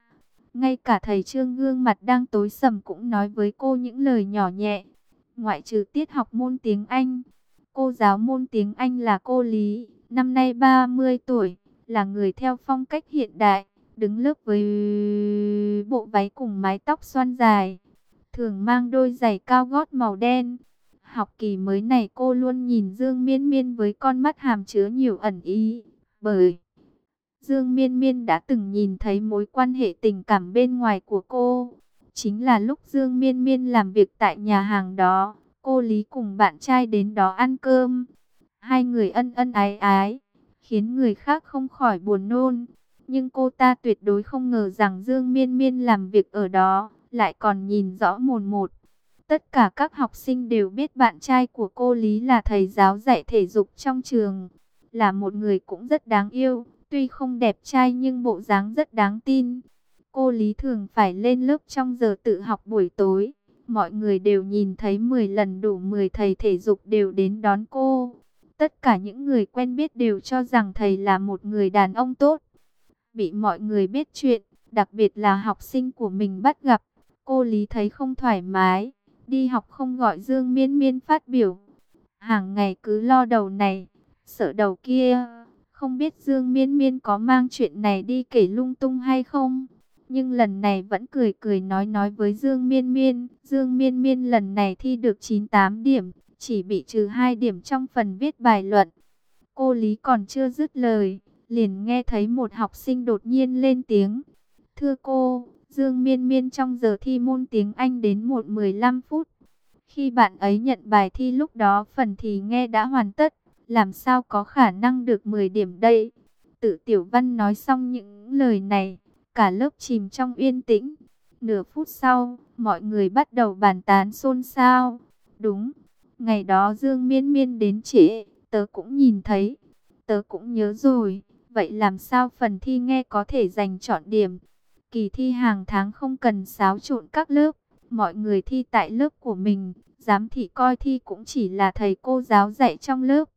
Ngay cả thầy Trương gương mặt đang tối sầm cũng nói với cô những lời nhỏ nhẹ. Ngoại trừ tiết học môn tiếng Anh, cô giáo môn tiếng Anh là cô Lý, năm nay ba mươi tuổi, là người theo phong cách hiện đại, đứng lớp với bộ váy cùng mái tóc xoăn dài, thường mang đôi giày cao gót màu đen. Học kỳ mới này cô luôn nhìn Dương Miên Miên với con mắt hàm chứa nhiều ẩn ý, bởi Dương Miên Miên đã từng nhìn thấy mối quan hệ tình cảm bên ngoài của cô. Chính là lúc Dương Miên Miên làm việc tại nhà hàng đó, cô Lý cùng bạn trai đến đó ăn cơm. Hai người ân ân ái ái, khiến người khác không khỏi buồn nôn. Nhưng cô ta tuyệt đối không ngờ rằng Dương Miên Miên làm việc ở đó, lại còn nhìn rõ mồn một. Tất cả các học sinh đều biết bạn trai của cô Lý là thầy giáo dạy thể dục trong trường, là một người cũng rất đáng yêu. Tuy không đẹp trai nhưng bộ dáng rất đáng tin. Cô Lý thường phải lên lớp trong giờ tự học buổi tối. Mọi người đều nhìn thấy mười lần đủ mười thầy thể dục đều đến đón cô. Tất cả những người quen biết đều cho rằng thầy là một người đàn ông tốt. Bị mọi người biết chuyện, đặc biệt là học sinh của mình bắt gặp, cô Lý thấy không thoải mái. Đi học không gọi Dương Miên Miên phát biểu. Hàng ngày cứ lo đầu này, sợ đầu kia. Không biết Dương Miên Miên có mang chuyện này đi kể lung tung hay không? Nhưng lần này vẫn cười cười nói nói với Dương Miên Miên. Dương Miên Miên lần này thi được chín tám điểm, chỉ bị trừ hai điểm trong phần viết bài luận. Cô Lý còn chưa dứt lời, liền nghe thấy một học sinh đột nhiên lên tiếng. Thưa cô, Dương Miên Miên trong giờ thi môn tiếng Anh đến muộn mười lăm phút. Khi bạn ấy nhận bài thi lúc đó phần thì nghe đã hoàn tất. Làm sao có khả năng được mười điểm đây? Tự Tiểu Văn nói xong những lời này, cả lớp chìm trong yên tĩnh. Nửa phút sau, mọi người bắt đầu bàn tán xôn xao. Đúng, ngày đó Dương Miên Miên đến trễ, tớ cũng nhìn thấy. Tớ cũng nhớ rồi, vậy làm sao phần thi nghe có thể giành chọn điểm? Kỳ thi hàng tháng không cần xáo trộn các lớp, mọi người thi tại lớp của mình. Giám thị coi thi cũng chỉ là thầy cô giáo dạy trong lớp.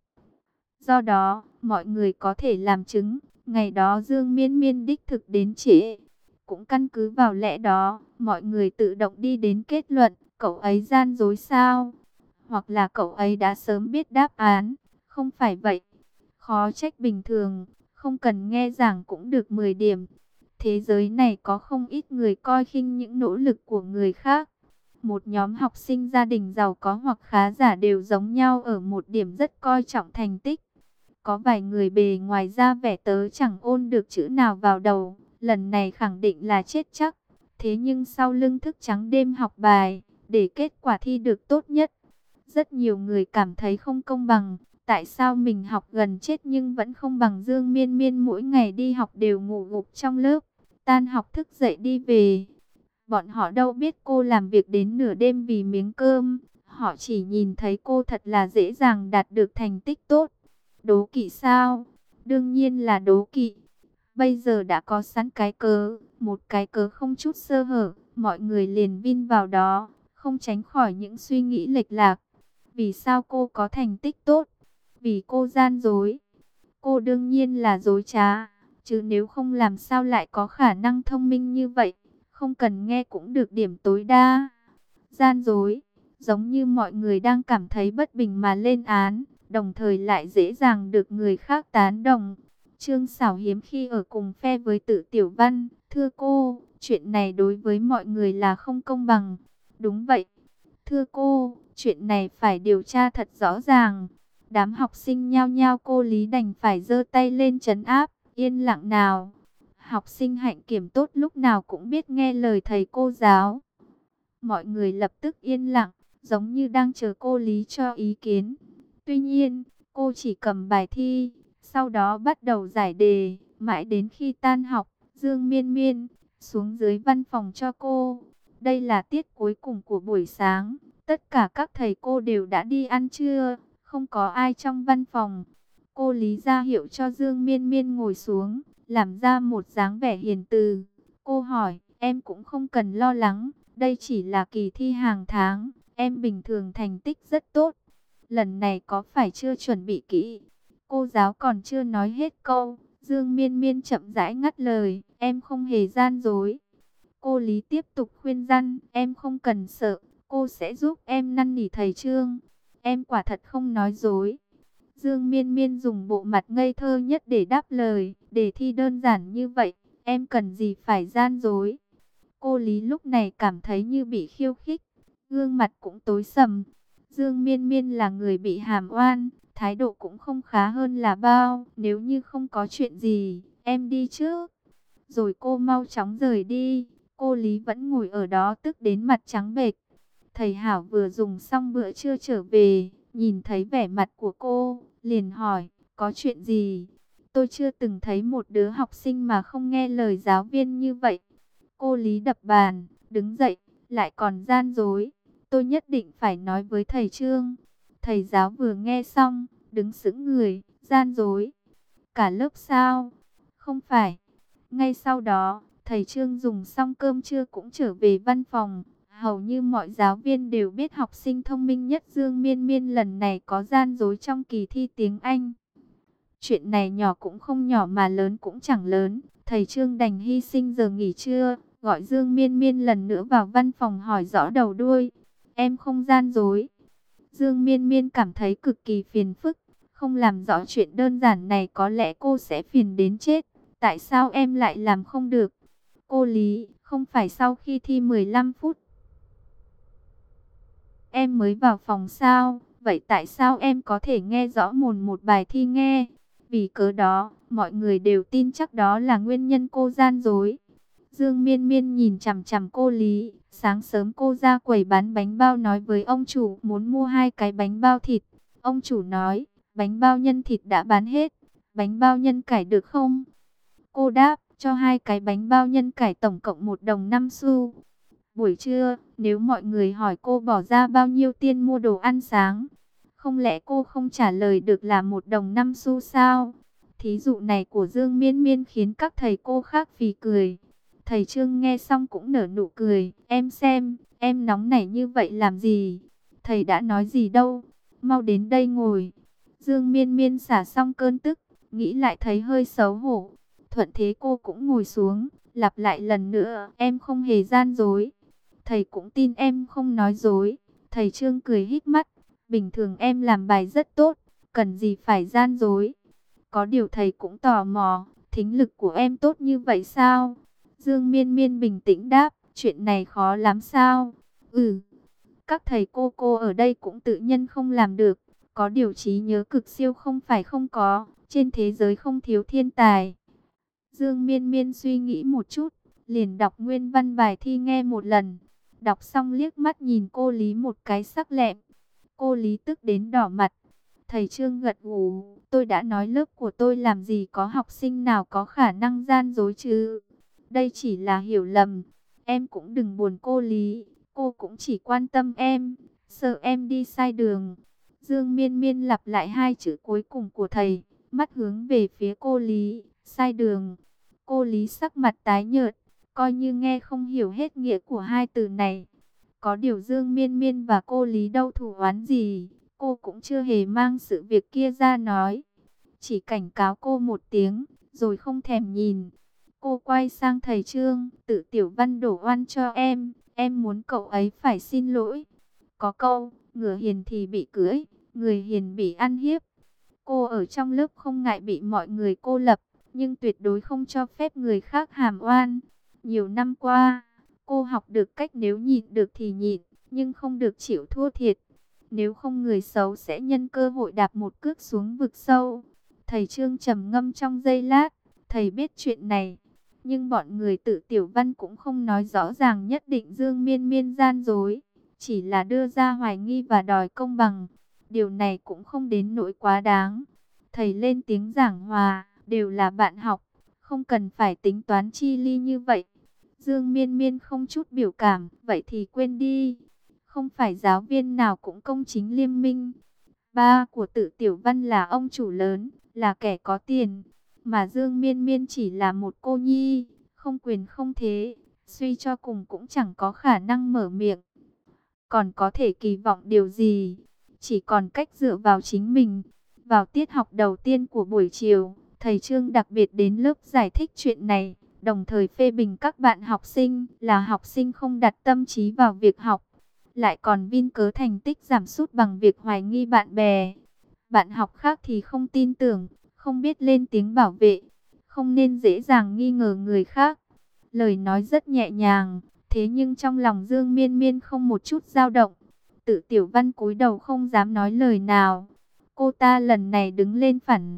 Do đó, mọi người có thể làm chứng, ngày đó Dương Miên Miên đích thực đến trễ. Cũng căn cứ vào lẽ đó, mọi người tự động đi đến kết luận, cậu ấy gian dối sao? Hoặc là cậu ấy đã sớm biết đáp án, không phải vậy. Khó trách bình thường, không cần nghe giảng cũng được mười điểm. Thế giới này có không ít người coi khinh những nỗ lực của người khác. Một nhóm học sinh gia đình giàu có hoặc khá giả đều giống nhau ở một điểm rất coi trọng thành tích. Có vài người bề ngoài ra vẻ tớ chẳng ôn được chữ nào vào đầu, lần này khẳng định là chết chắc. Thế nhưng sau lưng thức trắng đêm học bài, để kết quả thi được tốt nhất. Rất nhiều người cảm thấy không công bằng, tại sao mình học gần chết nhưng vẫn không bằng Dương Miên Miên mỗi ngày đi học đều ngủ gục trong lớp, tan học thức dậy đi về. Bọn họ đâu biết cô làm việc đến nửa đêm vì miếng cơm, họ chỉ nhìn thấy cô thật là dễ dàng đạt được thành tích tốt. Đố kỵ sao? Đương nhiên là đố kỵ. Bây giờ đã có sẵn cái cớ, một cái cớ không chút sơ hở, mọi người liền vin vào đó, không tránh khỏi những suy nghĩ lệch lạc. Vì sao cô có thành tích tốt? Vì cô gian dối. Cô đương nhiên là dối trá, chứ nếu không làm sao lại có khả năng thông minh như vậy, không cần nghe cũng được điểm tối đa. Gian dối, giống như mọi người đang cảm thấy bất bình mà lên án, đồng thời lại dễ dàng được người khác tán đồng. Trương Sảo hiếm khi ở cùng phe với Tự Tiểu Văn. Thưa cô, chuyện này đối với mọi người là không công bằng. Đúng vậy. Thưa cô, chuyện này phải điều tra thật rõ ràng. Đám học sinh nhao nhao, cô Lý đành phải giơ tay lên trấn áp. Yên lặng nào. Học sinh hạnh kiểm tốt lúc nào cũng biết nghe lời thầy cô giáo. Mọi người lập tức yên lặng, giống như đang chờ cô Lý cho ý kiến. Tuy nhiên, cô chỉ cầm bài thi, sau đó bắt đầu giải đề, mãi đến khi tan học, Dương Miên Miên xuống dưới văn phòng cho cô. Đây là tiết cuối cùng của buổi sáng, tất cả các thầy cô đều đã đi ăn trưa, không có ai trong văn phòng. Cô Lý ra hiệu cho Dương Miên Miên ngồi xuống, làm ra một dáng vẻ hiền từ. Cô hỏi, em cũng không cần lo lắng, đây chỉ là kỳ thi hàng tháng, em bình thường thành tích rất tốt. Lần này có phải chưa chuẩn bị kỹ? Cô giáo còn chưa nói hết câu, Dương Miên Miên chậm rãi ngắt lời, em không hề gian dối. Cô Lý tiếp tục khuyên răn, em không cần sợ, cô sẽ giúp em năn nỉ thầy Trương. Em quả thật không nói dối. Dương Miên Miên dùng bộ mặt ngây thơ nhất để đáp lời, đề thi đơn giản như vậy, em cần gì phải gian dối. Cô Lý lúc này cảm thấy như bị khiêu khích, gương mặt cũng tối sầm. Dương Miên Miên là người bị hàm oan, thái độ cũng không khá hơn là bao. Nếu như không có chuyện gì, em đi trước. Rồi cô mau chóng rời đi. Cô Lý vẫn ngồi ở đó tức đến mặt trắng bệch. Thầy Hảo vừa dùng xong bữa trưa trở về, nhìn thấy vẻ mặt của cô, liền hỏi, có chuyện gì? Tôi chưa từng thấy một đứa học sinh mà không nghe lời giáo viên như vậy. Cô Lý đập bàn, đứng dậy, lại còn gian dối. Tôi nhất định phải nói với thầy Trương. Thầy giáo vừa nghe xong, đứng sững người, gian dối. Cả lớp sao? Không phải. Ngay sau đó, thầy Trương dùng xong cơm trưa cũng trở về văn phòng. Hầu như mọi giáo viên đều biết học sinh thông minh nhất Dương Miên Miên lần này có gian dối trong kỳ thi tiếng Anh. Chuyện này nhỏ cũng không nhỏ mà lớn cũng chẳng lớn. Thầy Trương đành hy sinh giờ nghỉ trưa, gọi Dương Miên Miên lần nữa vào văn phòng hỏi rõ đầu đuôi. Em không gian dối. Dương Miên Miên cảm thấy cực kỳ phiền phức. Không làm rõ chuyện đơn giản này có lẽ cô sẽ phiền đến chết. Tại sao em lại làm không được? Cô Lý, không phải sau khi thi mười lăm phút em mới vào phòng sao? Vậy tại sao em có thể nghe rõ mồn một bài thi nghe? Vì cớ đó, mọi người đều tin chắc đó là nguyên nhân cô gian dối. Dương Miên Miên nhìn chằm chằm cô Lý. Sáng sớm cô ra quầy bán bánh bao nói với ông chủ muốn mua hai cái bánh bao thịt. Ông chủ nói, bánh bao nhân thịt đã bán hết. Bánh bao nhân cải được không? Cô đáp, cho hai cái bánh bao nhân cải tổng cộng một đồng năm xu. Buổi trưa, nếu mọi người hỏi cô bỏ ra bao nhiêu tiền mua đồ ăn sáng, không lẽ cô không trả lời được là một đồng năm xu sao? Thí dụ này của Dương Miên Miên khiến các thầy cô khác phì cười. Thầy Trương nghe xong cũng nở nụ cười. Em xem, em nóng nảy như vậy làm gì? Thầy đã nói gì đâu? Mau đến đây ngồi. Dương Miên Miên xả xong cơn tức, nghĩ lại thấy hơi xấu hổ. Thuận thế cô cũng ngồi xuống, lặp lại lần nữa. Em không hề gian dối. Thầy cũng tin em không nói dối. Thầy Trương cười híp mắt. Bình thường em làm bài rất tốt, cần gì phải gian dối. Có điều thầy cũng tò mò, thính lực của em tốt như vậy sao? Dương Miên Miên bình tĩnh đáp, chuyện này khó lắm sao? Ừ, các thầy cô cô ở đây cũng tự nhân không làm được. Có điều trí nhớ cực siêu không phải không có, trên thế giới không thiếu thiên tài. Dương Miên Miên suy nghĩ một chút, liền đọc nguyên văn bài thi nghe một lần. Đọc xong liếc mắt nhìn cô Lý một cái sắc lẹm. Cô Lý tức đến đỏ mặt. Thầy Trương gật gù, tôi đã nói lớp của tôi làm gì có học sinh nào có khả năng gian dối chứ. Đây chỉ là hiểu lầm. Em cũng đừng buồn cô Lý, cô cũng chỉ quan tâm em, sợ em đi sai đường. Dương Miên Miên lặp lại hai chữ cuối cùng của thầy, mắt hướng về phía cô Lý, sai đường. Cô Lý sắc mặt tái nhợt, coi như nghe không hiểu hết nghĩa của hai từ này. Có điều Dương Miên Miên và cô Lý đâu thù oán gì, cô cũng chưa hề mang sự việc kia ra nói. Chỉ cảnh cáo cô một tiếng, rồi không thèm nhìn. Cô quay sang thầy Trương, tự tiểu văn đổ oan cho em, em muốn cậu ấy phải xin lỗi. Có câu, ngựa hiền thì bị cưỡi, người hiền bị ăn hiếp. Cô ở trong lớp không ngại bị mọi người cô lập, nhưng tuyệt đối không cho phép người khác hàm oan. Nhiều năm qua, cô học được cách nếu nhịn được thì nhịn, nhưng không được chịu thua thiệt. Nếu không người xấu sẽ nhân cơ hội đạp một cước xuống vực sâu. Thầy Trương trầm ngâm trong giây lát, thầy biết chuyện này. Nhưng bọn người tự tiểu văn cũng không nói rõ ràng nhất định Dương Miên Miên gian dối. Chỉ là đưa ra hoài nghi và đòi công bằng. Điều này cũng không đến nỗi quá đáng. Thầy lên tiếng giảng hòa, đều là bạn học. Không cần phải tính toán chi ly như vậy. Dương Miên Miên không chút biểu cảm, vậy thì quên đi. Không phải giáo viên nào cũng công chính liêm minh. Ba của tự tiểu văn là ông chủ lớn, là kẻ có tiền. Mà Dương Miên Miên chỉ là một cô nhi, không quyền không thế. Suy cho cùng cũng chẳng có khả năng mở miệng. Còn có thể kỳ vọng điều gì? Chỉ còn cách dựa vào chính mình. Vào tiết học đầu tiên của buổi chiều, thầy Trương đặc biệt đến lớp giải thích chuyện này. đồng thời phê bình các bạn học sinh là học sinh không đặt tâm trí vào việc học, lại còn vin cớ thành tích giảm sút bằng việc hoài nghi bạn bè. Bạn học khác thì không tin tưởng, không biết lên tiếng bảo vệ, không nên dễ dàng nghi ngờ người khác. Lời nói rất nhẹ nhàng, thế nhưng trong lòng Dương Miên Miên không một chút dao động. Tự Tiểu Văn cúi đầu không dám nói lời nào. Cô ta lần này đứng lên phản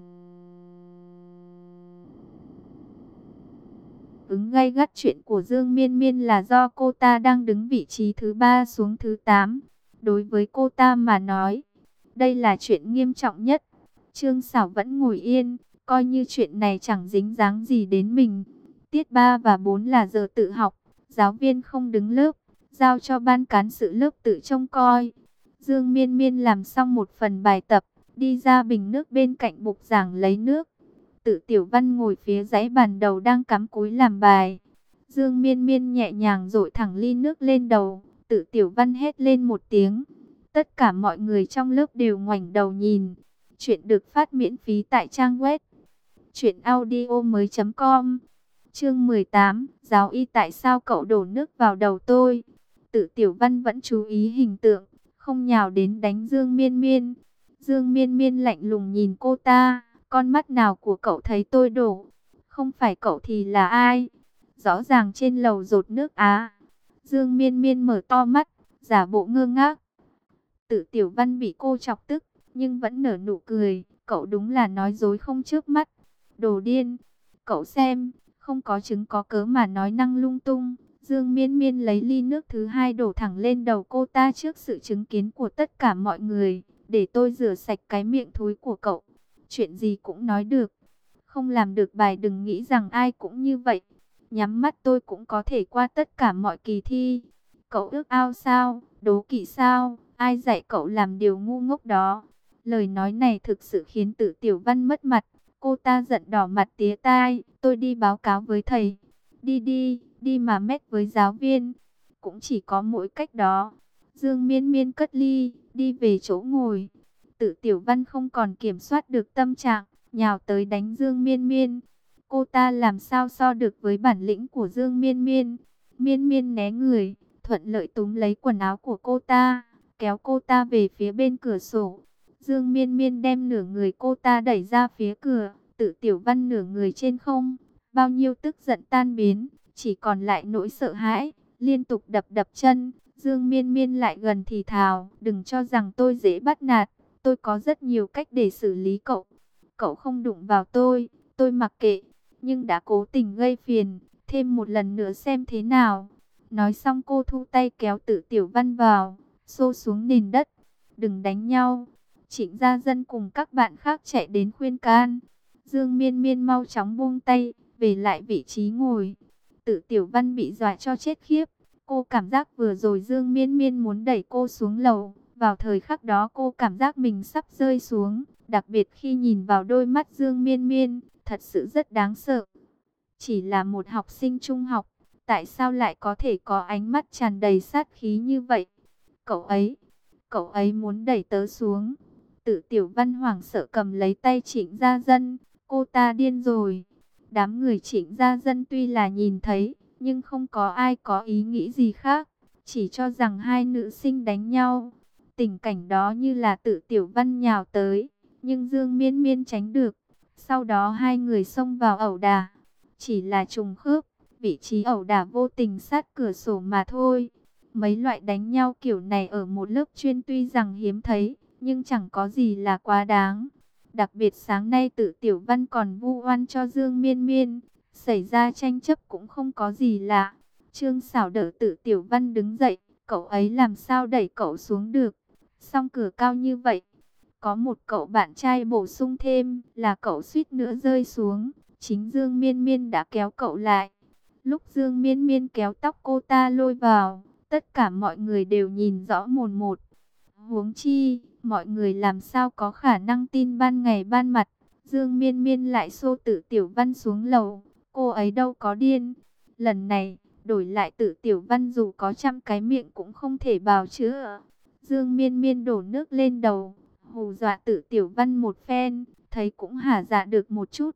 ứng gay gắt. Chuyện của Dương Miên Miên là do cô ta đang đứng vị trí thứ ba xuống thứ tám. Đối với cô ta mà nói, đây là chuyện nghiêm trọng nhất. Trương Sảo vẫn ngồi yên, coi như chuyện này chẳng dính dáng gì đến mình. Tiết ba và bốn là giờ tự học, giáo viên không đứng lớp, giao cho ban cán sự lớp tự trông coi. Dương Miên Miên làm xong một phần bài tập, đi ra bình nước bên cạnh bục giảng lấy nước. Tự Tiểu Văn ngồi phía dãy bàn đầu đang cắm cúi làm bài. Dương Miên Miên nhẹ nhàng dội thẳng ly nước lên đầu. Tự Tiểu Văn hét lên một tiếng. Tất cả mọi người trong lớp đều ngoảnh đầu nhìn. Chuyện được phát miễn phí tại trang web truyện audio mới chấm com. Chương mười tám, giáo y tại sao cậu đổ nước vào đầu tôi? Tự Tiểu Văn vẫn chú ý hình tượng, không nhào đến đánh Dương Miên Miên. Dương Miên Miên lạnh lùng nhìn cô ta, con mắt nào của cậu thấy tôi đổ? Không phải cậu thì là ai? Rõ ràng trên lầu dột nước á. Dương Miên Miên mở to mắt, giả bộ ngơ ngác. Tự Tiểu Văn bị cô chọc tức, nhưng vẫn nở nụ cười. Cậu đúng là nói dối không chớp mắt. Đồ điên, cậu xem, không có chứng có cớ mà nói năng lung tung. Dương Miên Miên lấy ly nước thứ hai đổ thẳng lên đầu cô ta trước sự chứng kiến của tất cả mọi người. Để tôi rửa sạch cái miệng thối của cậu. Chuyện gì cũng nói được. Không làm được bài đừng nghĩ rằng ai cũng như vậy. Nhắm mắt tôi cũng có thể qua tất cả mọi kỳ thi. Cậu ước ao sao? Đố kỵ sao? Ai dạy cậu làm điều ngu ngốc đó? Lời nói này thực sự khiến Tự Tiểu Văn mất mặt. Cô ta giận đỏ mặt tía tai. Tôi đi báo cáo với thầy. Đi đi, đi mà mét với giáo viên. Cũng chỉ có mỗi cách đó. Dương Miên Miên cất ly, đi về chỗ ngồi. Tự Tiểu Văn không còn kiểm soát được tâm trạng, nhào tới đánh Dương Miên Miên. Cô ta làm sao so được với bản lĩnh của Dương Miên Miên? Miên Miên né người, thuận lợi túm lấy quần áo của cô ta, kéo cô ta về phía bên cửa sổ. Dương Miên Miên đem nửa người cô ta đẩy ra phía cửa, Tự Tiểu Văn nửa người trên không. Bao nhiêu tức giận tan biến, chỉ còn lại nỗi sợ hãi, liên tục đập đập chân. Dương Miên Miên lại gần thì thào, đừng cho rằng tôi dễ bắt nạt, tôi có rất nhiều cách để xử lý cậu. Cậu không đụng vào tôi, tôi mặc kệ, nhưng đã cố tình gây phiền, thêm một lần nữa xem thế nào. Nói xong cô thu tay kéo Tự Tiểu Văn vào, xô xuống nền đất. Đừng đánh nhau. Trịnh Gia Dân cùng các bạn khác chạy đến khuyên can. Dương Miên Miên mau chóng buông tay, về lại vị trí ngồi. Tự Tiểu Văn bị dọa cho chết khiếp. Cô cảm giác vừa rồi Dương Miên Miên muốn đẩy cô xuống lầu. Vào thời khắc đó cô cảm giác mình sắp rơi xuống. Đặc biệt khi nhìn vào đôi mắt Dương Miên Miên, thật sự rất đáng sợ. Chỉ là một học sinh trung học, tại sao lại có thể có ánh mắt tràn đầy sát khí như vậy? Cậu ấy, cậu ấy muốn đẩy tớ xuống. Tự Tiểu Văn hoảng sợ cầm lấy tay Trịnh Gia Dân. Cô ta điên rồi. Đám người Trịnh Gia Dân tuy là nhìn thấy, nhưng không có ai có ý nghĩ gì khác. Chỉ cho rằng hai nữ sinh đánh nhau. Tình cảnh đó như là Tự Tiểu Văn nhào tới, nhưng Dương Miên Miên tránh được. Sau đó hai người xông vào ẩu đả. Chỉ là trùng khớp, vị trí ẩu đả vô tình sát cửa sổ mà thôi. Mấy loại đánh nhau kiểu này ở một lớp chuyên tuy rằng hiếm thấy, nhưng chẳng có gì là quá đáng. Đặc biệt sáng nay Tự Tiểu Văn còn vu oan cho Dương Miên Miên. Xảy ra tranh chấp cũng không có gì lạ. Trương Sảo đỡ Tự Tiểu Văn đứng dậy. Cậu ấy làm sao đẩy cậu xuống được? Song cửa cao như vậy. Có một cậu bạn trai bổ sung thêm là cậu suýt nữa rơi xuống. Chính Dương Miên Miên đã kéo cậu lại. Lúc Dương Miên Miên kéo tóc cô ta lôi vào, tất cả mọi người đều nhìn rõ mồn một. Huống chi, mọi người làm sao có khả năng tin ban ngày ban mặt. Dương Miên Miên lại xô Tự Tiểu Văn xuống lầu. Cô ấy đâu có điên. Lần này, đổi lại Tự Tiểu Văn dù có trăm cái miệng cũng không thể bào chữa. Dương Miên Miên đổ nước lên đầu, hù dọa Tự Tiểu Văn một phen, thấy cũng hả dạ được một chút.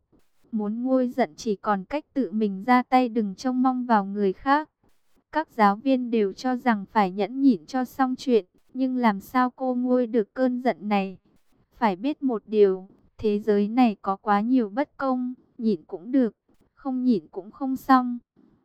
Muốn nguôi giận chỉ còn cách tự mình ra tay, đừng trông mong vào người khác. Các giáo viên đều cho rằng phải nhẫn nhịn cho xong chuyện, nhưng làm sao cô nguôi được cơn giận này? Phải biết một điều, thế giới này có quá nhiều bất công, nhịn cũng được, không nhịn cũng không xong.